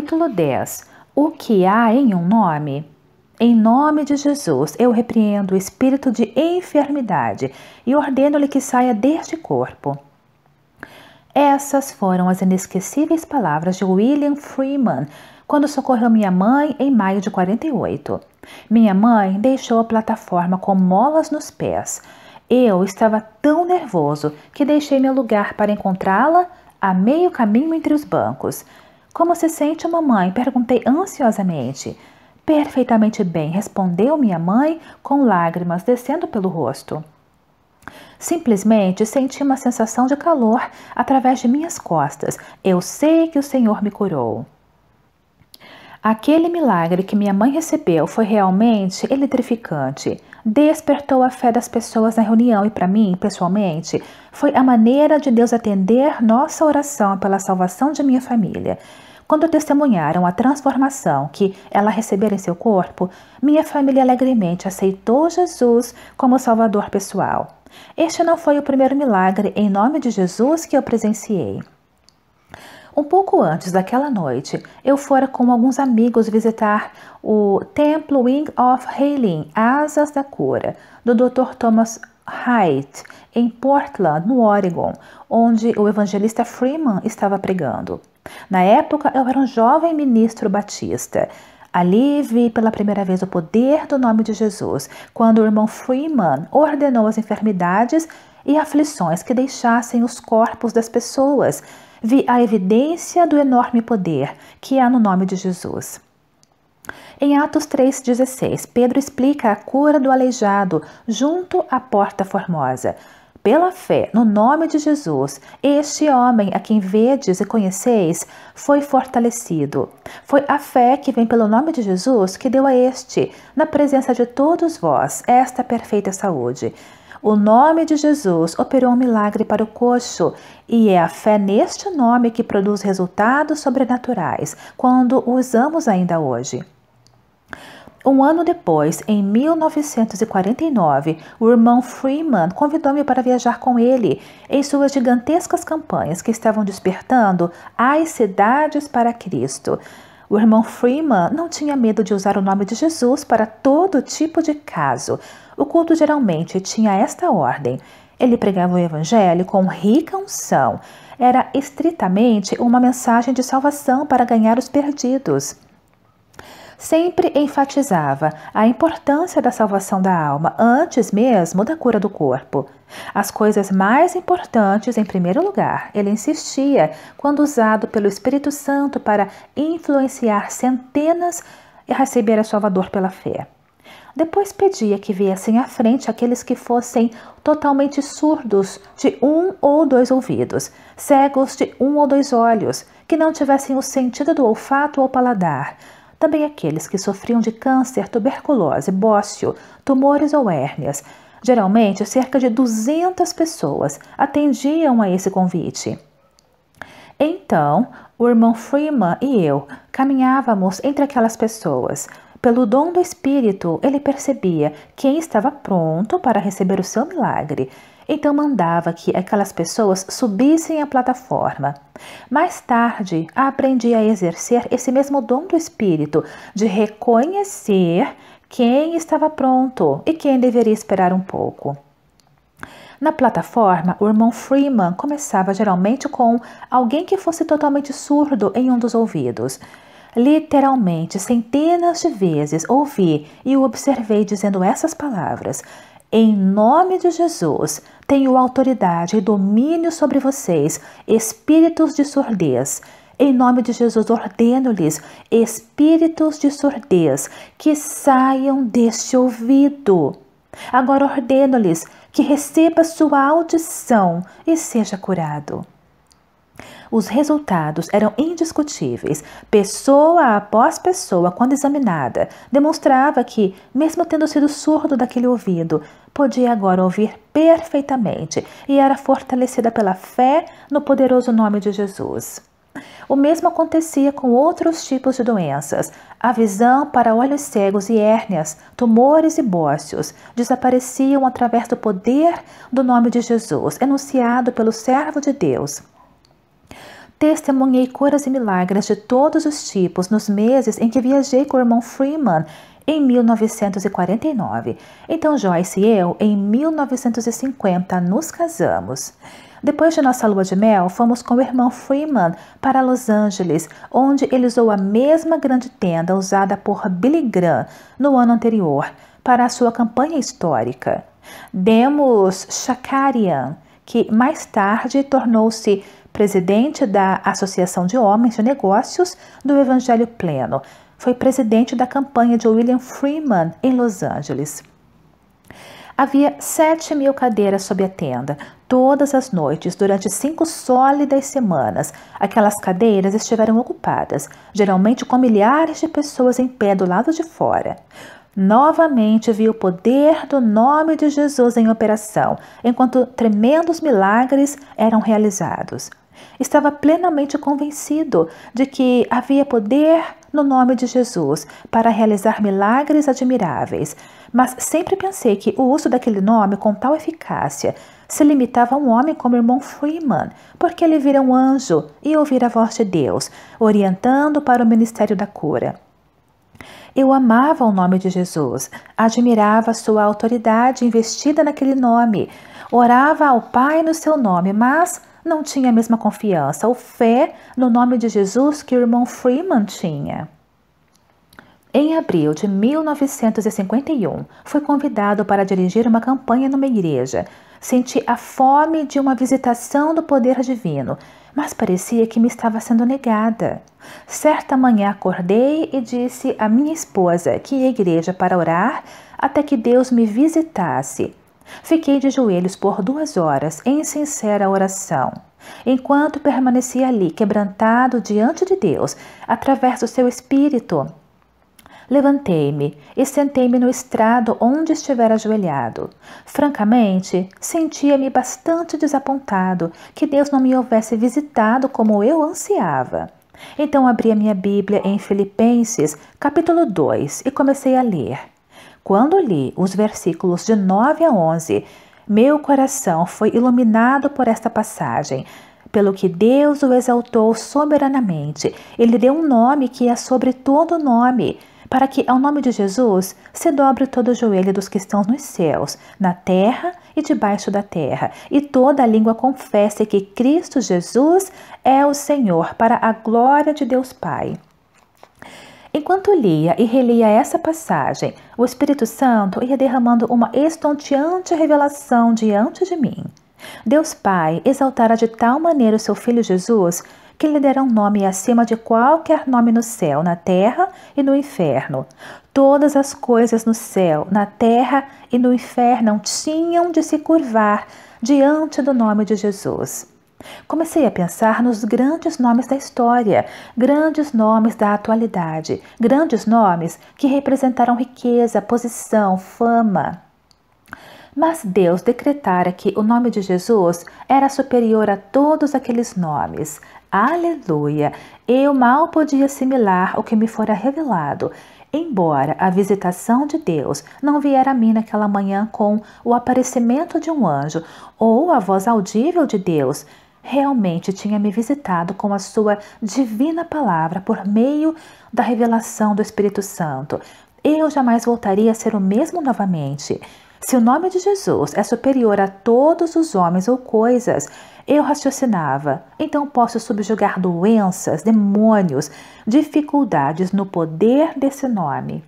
Capítulo 10. O que há em um nome? Em nome de Jesus, eu repreendo o espírito de enfermidade e ordeno-lhe que saia deste corpo. Essas foram as inesquecíveis palavras de William Freeman quando socorreu minha mãe em maio de 48. Minha mãe deixou a plataforma com molas nos pés. Eu estava tão nervoso que deixei meu lugar para encontrá-la a meio caminho entre os bancos. Como se sente, mamãe? Perguntei ansiosamente. Perfeitamente bem, respondeu minha mãe com lágrimas descendo pelo rosto. Simplesmente senti uma sensação de calor através de minhas costas. Eu sei que o Senhor me curou. Aquele milagre que minha mãe recebeu foi realmente eletrificante. Despertou a fé das pessoas na reunião e para mim, pessoalmente, foi a maneira de Deus atender nossa oração pela salvação de minha família. Quando testemunharam a transformação que ela recebera em seu corpo, minha família alegremente aceitou Jesus como Salvador pessoal. Este não foi o primeiro milagre em nome de Jesus que eu presenciei. Um pouco antes daquela noite, eu fora com alguns amigos visitar o Templo Wing of Healing, Asas da Cura, do Dr. Thomas Haidt, em Portland, no Oregon, onde o evangelista Freeman estava pregando. Na época, eu era um jovem ministro batista. Ali vi pela primeira vez o poder do nome de Jesus, quando o irmão Freeman ordenou as enfermidades e aflições que deixassem os corpos das pessoas. Vi a evidência do enorme poder que há no nome de Jesus. Em Atos 3,16, Pedro explica a cura do aleijado junto à Porta Formosa. Pela fé, no nome de Jesus, este homem a quem vedes e conheceis foi fortalecido. Foi a fé que vem pelo nome de Jesus que deu a este, na presença de todos vós, esta perfeita saúde. O nome de Jesus operou um milagre para o coxo, e é a fé neste nome que produz resultados sobrenaturais, quando o usamos ainda hoje. Um ano depois, em 1949, o irmão Freeman convidou-me para viajar com ele em suas gigantescas campanhas que estavam despertando as cidades para Cristo. O irmão Freeman não tinha medo de usar o nome de Jesus para todo tipo de caso. O culto geralmente tinha esta ordem. Ele pregava o evangelho com rica unção. Era estritamente uma mensagem de salvação para ganhar os perdidos. Sempre enfatizava a importância da salvação da alma antes mesmo da cura do corpo. As coisas mais importantes em primeiro lugar, ele insistia, quando usado pelo Espírito Santo para influenciar centenas e receber a Salvador pela fé. Depois pedia que viessem à frente aqueles que fossem totalmente surdos de um ou dois ouvidos, cegos de um ou dois olhos, que não tivessem o sentido do olfato ou paladar. Também aqueles que sofriam de câncer, tuberculose, bócio, tumores ou hérnias. Geralmente, cerca de 200 pessoas atendiam a esse convite. Então, o irmão Freeman e eu caminhávamos entre aquelas pessoas. Pelo dom do Espírito, ele percebia quem estava pronto para receber o seu milagre. Então mandava que aquelas pessoas subissem à plataforma. Mais tarde, aprendi a exercer esse mesmo dom do Espírito, de reconhecer quem estava pronto e quem deveria esperar um pouco. Na plataforma, o irmão Freeman começava geralmente com alguém que fosse totalmente surdo em um dos ouvidos. Literalmente, centenas de vezes ouvi e o observei dizendo essas palavras: em nome de Jesus, tenho autoridade e domínio sobre vocês, espíritos de surdez. Em nome de Jesus, ordeno-lhes, espíritos de surdez, que saiam deste ouvido. Agora ordeno-lhes que receba sua audição e seja curado. Os resultados eram indiscutíveis. Pessoa após pessoa, quando examinada, demonstrava que, mesmo tendo sido surdo daquele ouvido, podia agora ouvir perfeitamente e era fortalecida pela fé no poderoso nome de Jesus. O mesmo acontecia com outros tipos de doenças. A visão para olhos cegos e hérnias, tumores e bócios desapareciam através do poder do nome de Jesus, enunciado pelo servo de Deus. Testemunhei curas e milagres de todos os tipos nos meses em que viajei com o irmão Freeman em 1949. Então Joyce e eu, em 1950, nos casamos. Depois de nossa lua de mel, fomos com o irmão Freeman para Los Angeles, onde ele usou a mesma grande tenda usada por Billy Graham no ano anterior para a sua campanha histórica. Demos Shakarian, que mais tarde tornou-se presidente da Associação de Homens de Negócios do Evangelho Pleno. Foi presidente da campanha de William Freeman em Los Angeles. Havia 7.000 cadeiras sob a tenda, todas as noites, durante 5 sólidas semanas. Aquelas cadeiras estiveram ocupadas, geralmente com milhares de pessoas em pé do lado de fora. Novamente vi o poder do nome de Jesus em operação, enquanto tremendos milagres eram realizados. Estava plenamente convencido de que havia poder no nome de Jesus para realizar milagres admiráveis, mas sempre pensei que o uso daquele nome com tal eficácia se limitava a um homem como o irmão Freeman, porque ele vira um anjo e ouvira a voz de Deus, orientando para o ministério da cura. Eu amava o nome de Jesus, admirava sua autoridade investida naquele nome, orava ao Pai no seu nome, mas não tinha a mesma confiança ou fé no nome de Jesus que o irmão Freeman tinha. Em abril de 1951, fui convidado para dirigir uma campanha numa igreja. Senti a fome de uma visitação do poder divino, mas parecia que me estava sendo negada. Certa manhã acordei e disse à minha esposa que ia à igreja para orar até que Deus me visitasse. Fiquei de joelhos por 2 horas em sincera oração. Enquanto permanecia ali, quebrantado diante de Deus, através do seu Espírito, levantei-me e sentei-me no estrado onde estivera ajoelhado. Francamente, sentia-me bastante desapontado que Deus não me houvesse visitado como eu ansiava. Então abri a minha Bíblia em Filipenses, capítulo 2, e comecei a ler. Quando li os versículos de 9 a 11, meu coração foi iluminado por esta passagem, pelo que Deus o exaltou soberanamente. Ele deu um nome que é sobre todo nome, para que ao nome de Jesus se dobre todo o joelho dos que estão nos céus, na terra e debaixo da terra, e toda a língua confesse que Cristo Jesus é o Senhor, para a glória de Deus Pai. Enquanto lia e relia essa passagem, o Espírito Santo ia derramando uma estonteante revelação diante de mim. Deus Pai exaltara de tal maneira o seu Filho Jesus que lhe dera um nome acima de qualquer nome no céu, na terra e no inferno. Todas as coisas no céu, na terra e no inferno tinham de se curvar diante do nome de Jesus. Comecei a pensar nos grandes nomes da história, grandes nomes da atualidade, grandes nomes que representaram riqueza, posição, fama. Mas Deus decretara que o nome de Jesus era superior a todos aqueles nomes. Aleluia! Eu mal podia assimilar o que me fora revelado, embora a visitação de Deus não viera a mim naquela manhã com o aparecimento de um anjo ou a voz audível de Deus. Realmente tinha me visitado com a sua divina palavra por meio da revelação do Espírito Santo. Eu jamais voltaria a ser o mesmo novamente. Se o nome de Jesus é superior a todos os homens ou coisas, eu raciocinava, então posso subjugar doenças, demônios, dificuldades no poder desse nome.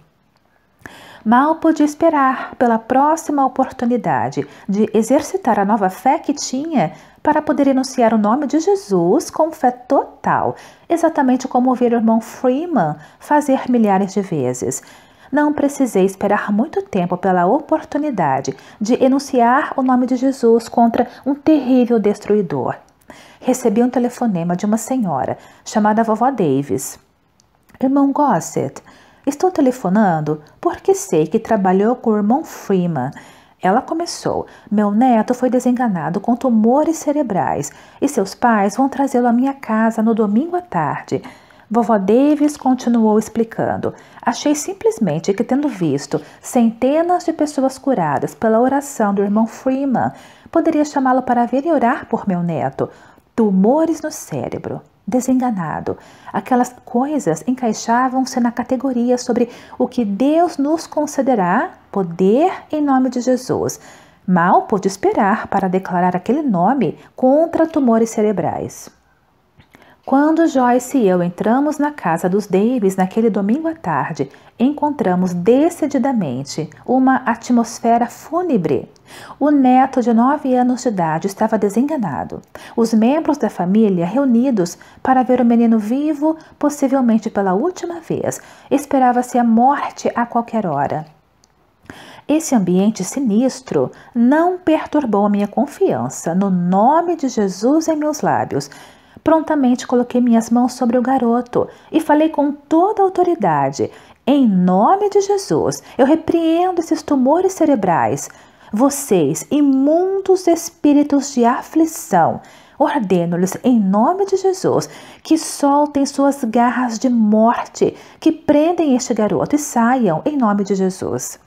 Mal podia esperar pela próxima oportunidade de exercitar a nova fé que tinha para poder enunciar o nome de Jesus com fé total, exatamente como ouvir o irmão Freeman fazer milhares de vezes. Não precisei esperar muito tempo pela oportunidade de enunciar o nome de Jesus contra um terrível destruidor. Recebi um telefonema de uma senhora chamada Vovó Davis. Irmão Gossett, estou telefonando porque sei que trabalhou com o irmão Freeman. Ela começou. Meu neto foi desenganado com tumores cerebrais e seus pais vão trazê-lo à minha casa no domingo à tarde. Vovó Davis continuou explicando. Achei simplesmente que, tendo visto centenas de pessoas curadas pela oração do irmão Freeman, poderia chamá-lo para vir e orar por meu neto. Tumores no cérebro. desenganado. Aquelas coisas encaixavam-se na categoria sobre o que Deus nos concederá poder em nome de Jesus. Mal pude esperar para declarar aquele nome contra tumores cerebrais. Quando Joyce e eu entramos na casa dos Davis naquele domingo à tarde, encontramos decididamente uma atmosfera fúnebre. O neto de 9 anos de idade estava desenganado. Os membros da família reunidos para ver o menino vivo, possivelmente pela última vez. Esperava-se a morte a qualquer hora. Esse ambiente sinistro não perturbou a minha confiança no nome de Jesus em meus lábios. Prontamente coloquei minhas mãos sobre o garoto e falei com toda a autoridade. Em nome de Jesus, eu repreendo esses tumores cerebrais. Vocês, imundos espíritos de aflição, ordeno-lhes em nome de Jesus que soltem suas garras de morte, que prendem este garoto e saiam em nome de Jesus.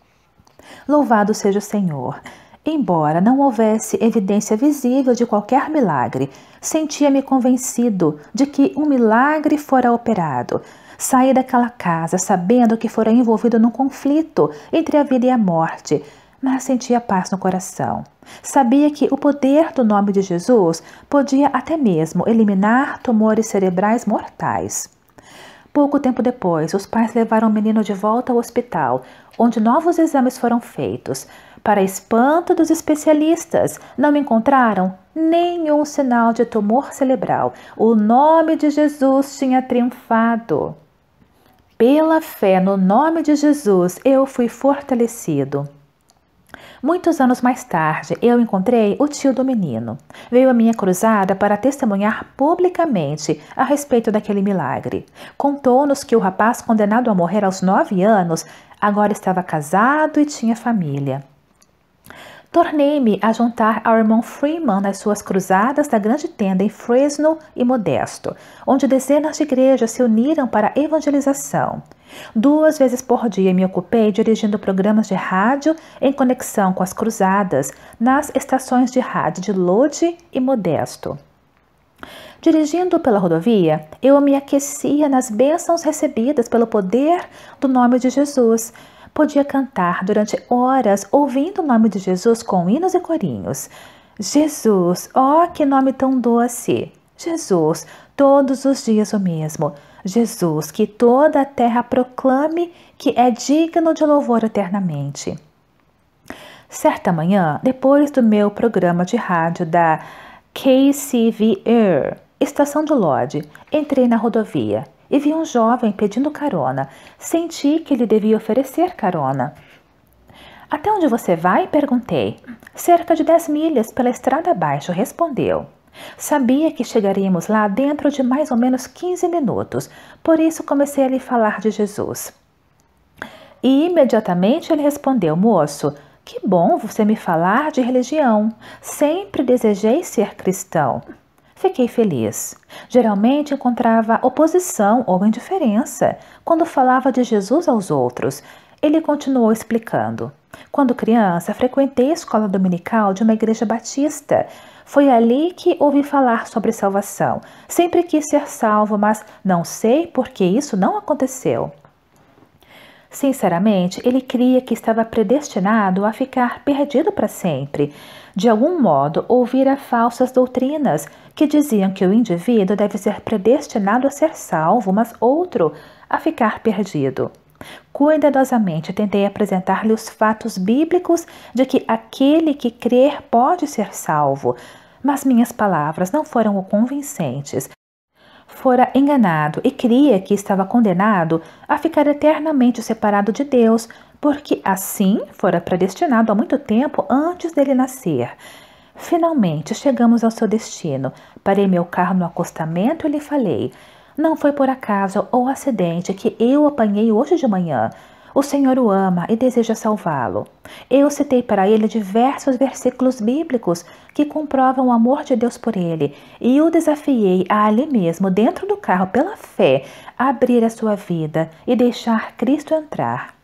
Louvado seja o Senhor. Embora não houvesse evidência visível de qualquer milagre, sentia-me convencido de que um milagre fora operado. Saí daquela casa sabendo que fora envolvido num conflito entre a vida e a morte, mas sentia paz no coração. Sabia que o poder do nome de Jesus podia até mesmo eliminar tumores cerebrais mortais. Pouco tempo depois, os pais levaram o menino de volta ao hospital, onde novos exames foram feitos. Para espanto dos especialistas, não encontraram nenhum sinal de tumor cerebral. O nome de Jesus tinha triunfado. Pela fé no nome de Jesus, eu fui fortalecido. Muitos anos mais tarde, eu encontrei o tio do menino. Veio à minha cruzada para testemunhar publicamente a respeito daquele milagre. Contou-nos que o rapaz condenado a morrer aos 9 anos agora estava casado e tinha família. Tornei-me a juntar ao irmão Freeman nas suas cruzadas da grande tenda em Fresno e Modesto, onde dezenas de igrejas se uniram para a evangelização. 2 vezes por dia me ocupei dirigindo programas de rádio em conexão com as cruzadas nas estações de rádio de Lodi e Modesto. Dirigindo pela rodovia, eu me aquecia nas bênçãos recebidas pelo poder do nome de Jesus. Podia cantar durante horas ouvindo o nome de Jesus com hinos e corinhos. Jesus, ó, que nome tão doce! Jesus, todos os dias o mesmo. Jesus, que toda a terra proclame que é digno de louvor eternamente. Certa manhã, depois do meu programa de rádio da KCVR, estação de Lodi, entrei na rodovia e vi um jovem pedindo carona. Senti que lhe devia oferecer carona. Até onde você vai? Perguntei. Cerca de 10 milhas pela estrada abaixo, respondeu. Sabia que chegaríamos lá dentro de mais ou menos 15 minutos, por isso comecei a lhe falar de Jesus. E imediatamente ele respondeu, moço, que bom você me falar de religião. Sempre desejei ser cristão. Fiquei feliz. Geralmente encontrava oposição ou indiferença quando falava de Jesus aos outros. Ele continuou explicando. Quando criança, frequentei a escola dominical de uma igreja batista. Foi ali que ouvi falar sobre salvação. Sempre quis ser salvo, mas não sei por que isso não aconteceu. Sinceramente, ele cria que estava predestinado a ficar perdido para sempre. De algum modo, ouvira falsas doutrinas que diziam que o indivíduo deve ser predestinado a ser salvo, mas outro a ficar perdido. Cuidadosamente tentei apresentar-lhe os fatos bíblicos de que aquele que crer pode ser salvo, mas minhas palavras não foram o convincentes. Fora enganado e cria que estava condenado a ficar eternamente separado de Deus, porque assim fora predestinado há muito tempo antes dele nascer. Finalmente chegamos ao seu destino. Parei meu carro no acostamento e lhe falei: não foi por acaso ou acidente que eu o apanhei hoje de manhã. O Senhor o ama e deseja salvá-lo. Eu citei para ele diversos versículos bíblicos que comprovam o amor de Deus por ele e o desafiei a ali mesmo, dentro do carro, pela fé, abrir a sua vida e deixar Cristo entrar.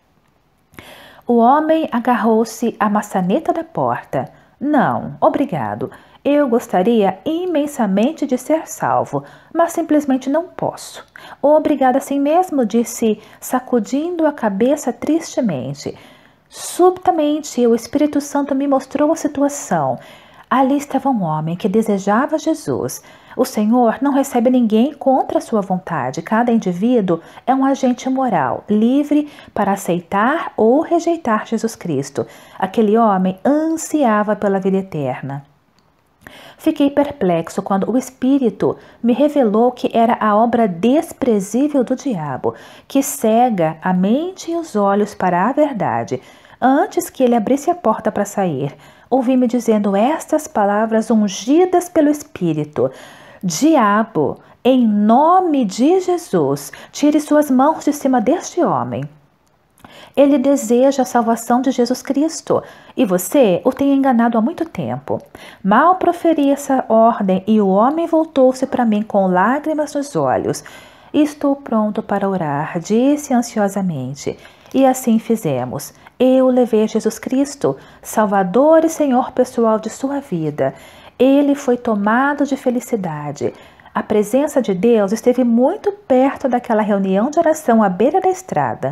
O homem agarrou-se à maçaneta da porta. Não, obrigado. Eu gostaria imensamente de ser salvo, mas simplesmente não posso. Obrigada assim mesmo, disse, sacudindo a cabeça tristemente. Subitamente, o Espírito Santo me mostrou a situação. Ali estava um homem que desejava Jesus. O Senhor não recebe ninguém contra a sua vontade. Cada indivíduo é um agente moral, livre para aceitar ou rejeitar Jesus Cristo. Aquele homem ansiava pela vida eterna. Fiquei perplexo quando o Espírito me revelou que era a obra desprezível do diabo, que cega a mente e os olhos para a verdade. Antes que ele abrisse a porta para sair, ouvi-me dizendo estas palavras ungidas pelo Espírito: Diabo, em nome de Jesus, tire suas mãos de cima deste homem. Ele deseja a salvação de Jesus Cristo e você o tem enganado há muito tempo. Mal proferi essa ordem e o homem voltou-se para mim com lágrimas nos olhos. Estou pronto para orar, disse ansiosamente. E assim fizemos. Eu o levei a Jesus Cristo, Salvador e Senhor pessoal de sua vida. Ele foi tomado de felicidade. A presença de Deus esteve muito perto daquela reunião de oração à beira da estrada.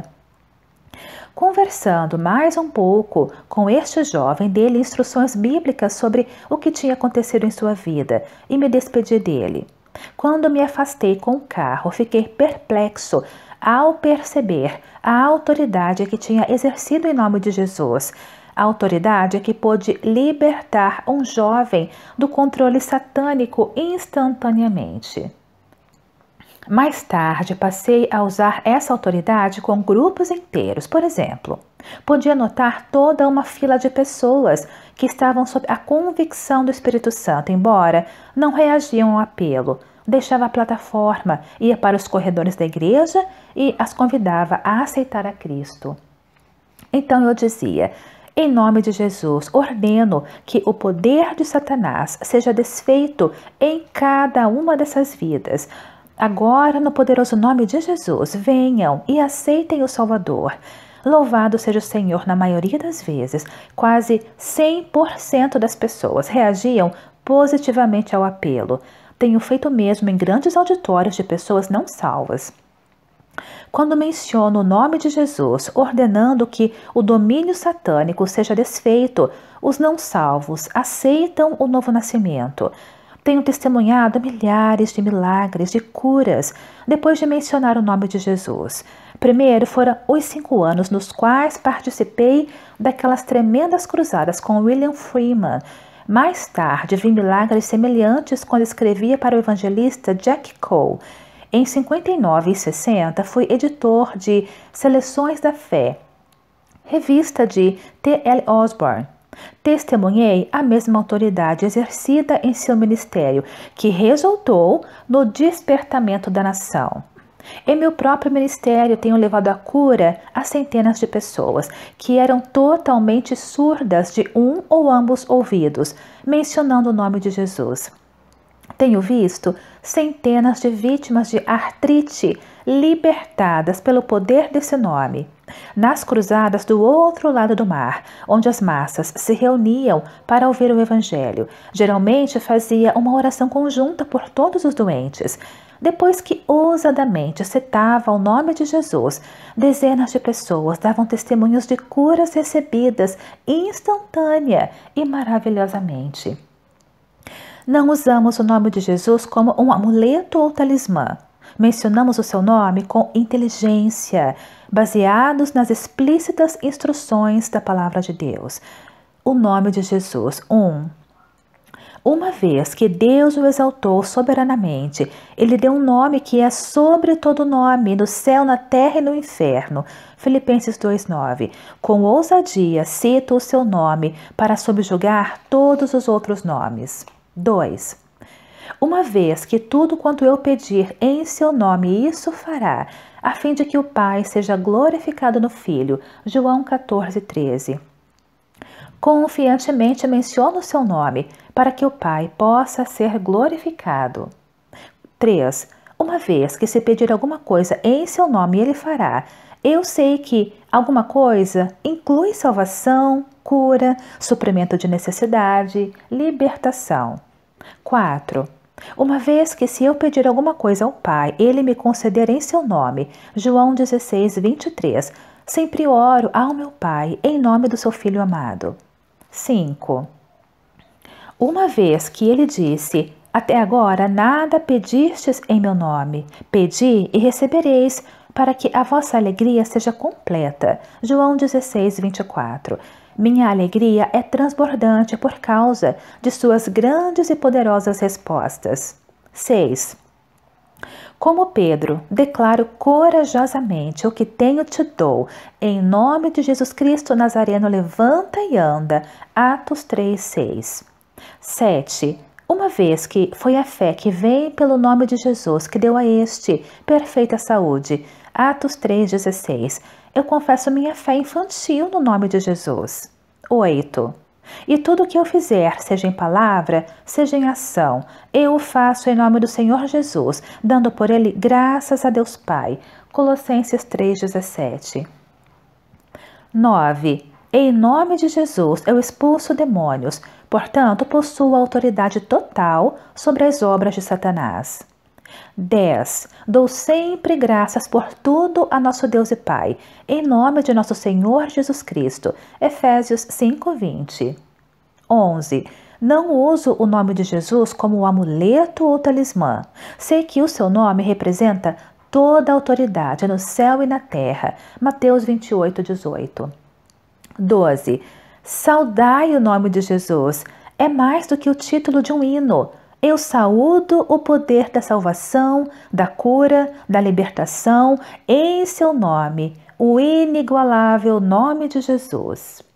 Conversando mais um pouco com este jovem, dei-lhe instruções bíblicas sobre o que tinha acontecido em sua vida e me despedi dele. Quando me afastei com o carro, fiquei perplexo ao perceber a autoridade que tinha exercido em nome de Jesus, a autoridade que pôde libertar um jovem do controle satânico instantaneamente. Mais tarde, passei a usar essa autoridade com grupos inteiros. Por exemplo, podia notar toda uma fila de pessoas que estavam sob a convicção do Espírito Santo, embora não reagiam ao apelo. Deixava a plataforma, ia para os corredores da igreja e as convidava a aceitar a Cristo. Então eu dizia: em nome de Jesus, ordeno que o poder de Satanás seja desfeito em cada uma dessas vidas. Agora, no poderoso nome de Jesus, venham e aceitem o Salvador. Louvado seja o Senhor. Na maioria das vezes, quase 100% das pessoas reagiam positivamente ao apelo. Tenho feito mesmo em grandes auditórios de pessoas não salvas. Quando menciono o nome de Jesus, ordenando que o domínio satânico seja desfeito, os não salvos aceitam o novo nascimento. Tenho testemunhado milhares de milagres, de curas, depois de mencionar o nome de Jesus. Primeiro foram os 5 anos nos quais participei daquelas tremendas cruzadas com William Freeman. Mais tarde, vi milagres semelhantes quando escrevia para o evangelista Jack Cole. Em 59 e 60, fui editor de Seleções da Fé, revista de T.L. Osborne. Testemunhei a mesma autoridade exercida em seu ministério, que resultou no despertamento da nação. Em meu próprio ministério, tenho levado a cura a centenas de pessoas que eram totalmente surdas de um ou ambos ouvidos, mencionando o nome de Jesus. Tenho visto centenas de vítimas de artrite libertadas pelo poder desse nome. Nas cruzadas do outro lado do mar, onde as massas se reuniam para ouvir o Evangelho, geralmente fazia uma oração conjunta por todos os doentes. Depois que ousadamente citava o nome de Jesus, dezenas de pessoas davam testemunhos de curas recebidas instantânea e maravilhosamente. Não usamos o nome de Jesus como um amuleto ou talismã. Mencionamos o seu nome com inteligência, baseados nas explícitas instruções da palavra de Deus. O nome de Jesus. Uma vez que Deus o exaltou soberanamente, ele deu um nome que é sobre todo nome, no céu, na terra e no inferno. Filipenses 2:9. Com ousadia cito o seu nome para subjugar todos os outros nomes. 2. Uma vez que tudo quanto eu pedir em seu nome, isso fará, a fim de que o Pai seja glorificado no Filho. João 14:13. Confiantemente menciono o seu nome, para que o Pai possa ser glorificado. 3. Uma vez que se pedir alguma coisa em seu nome, ele fará. Eu sei que alguma coisa inclui salvação, cura, suprimento de necessidade, libertação. 4. Uma vez que se eu pedir alguma coisa ao Pai, Ele me concederá em seu nome. João 16, 23. Sempre oro ao meu Pai, em nome do seu Filho amado. 5. Uma vez que Ele disse, até agora nada pedistes em meu nome. Pedi e recebereis, para que a vossa alegria seja completa. João 16, 24. Minha alegria é transbordante por causa de suas grandes e poderosas respostas. 6. Como Pedro, declaro corajosamente: o que tenho te dou. Em nome de Jesus Cristo Nazareno, levanta e anda. Atos 3, 6. 7. Uma vez que foi a fé que vem pelo nome de Jesus que deu a este perfeita saúde. Atos 3,16. Eu confesso minha fé infantil no nome de Jesus. 8. E tudo o que eu fizer, seja em palavra, seja em ação, eu o faço em nome do Senhor Jesus, dando por ele graças a Deus Pai. Colossenses 3,17. 9. Em nome de Jesus eu expulso demônios, portanto possuo autoridade total sobre as obras de Satanás. 10. Dou sempre graças por tudo a nosso Deus e Pai, em nome de nosso Senhor Jesus Cristo. Efésios 5:20. 11. Não uso o nome de Jesus como um amuleto ou talismã. Sei que o seu nome representa toda a autoridade no céu e na terra. Mateus 28:18. 12. Saudai o nome de Jesus. É mais do que o título de um hino. Eu saúdo o poder da salvação, da cura, da libertação em seu nome, o inigualável nome de Jesus.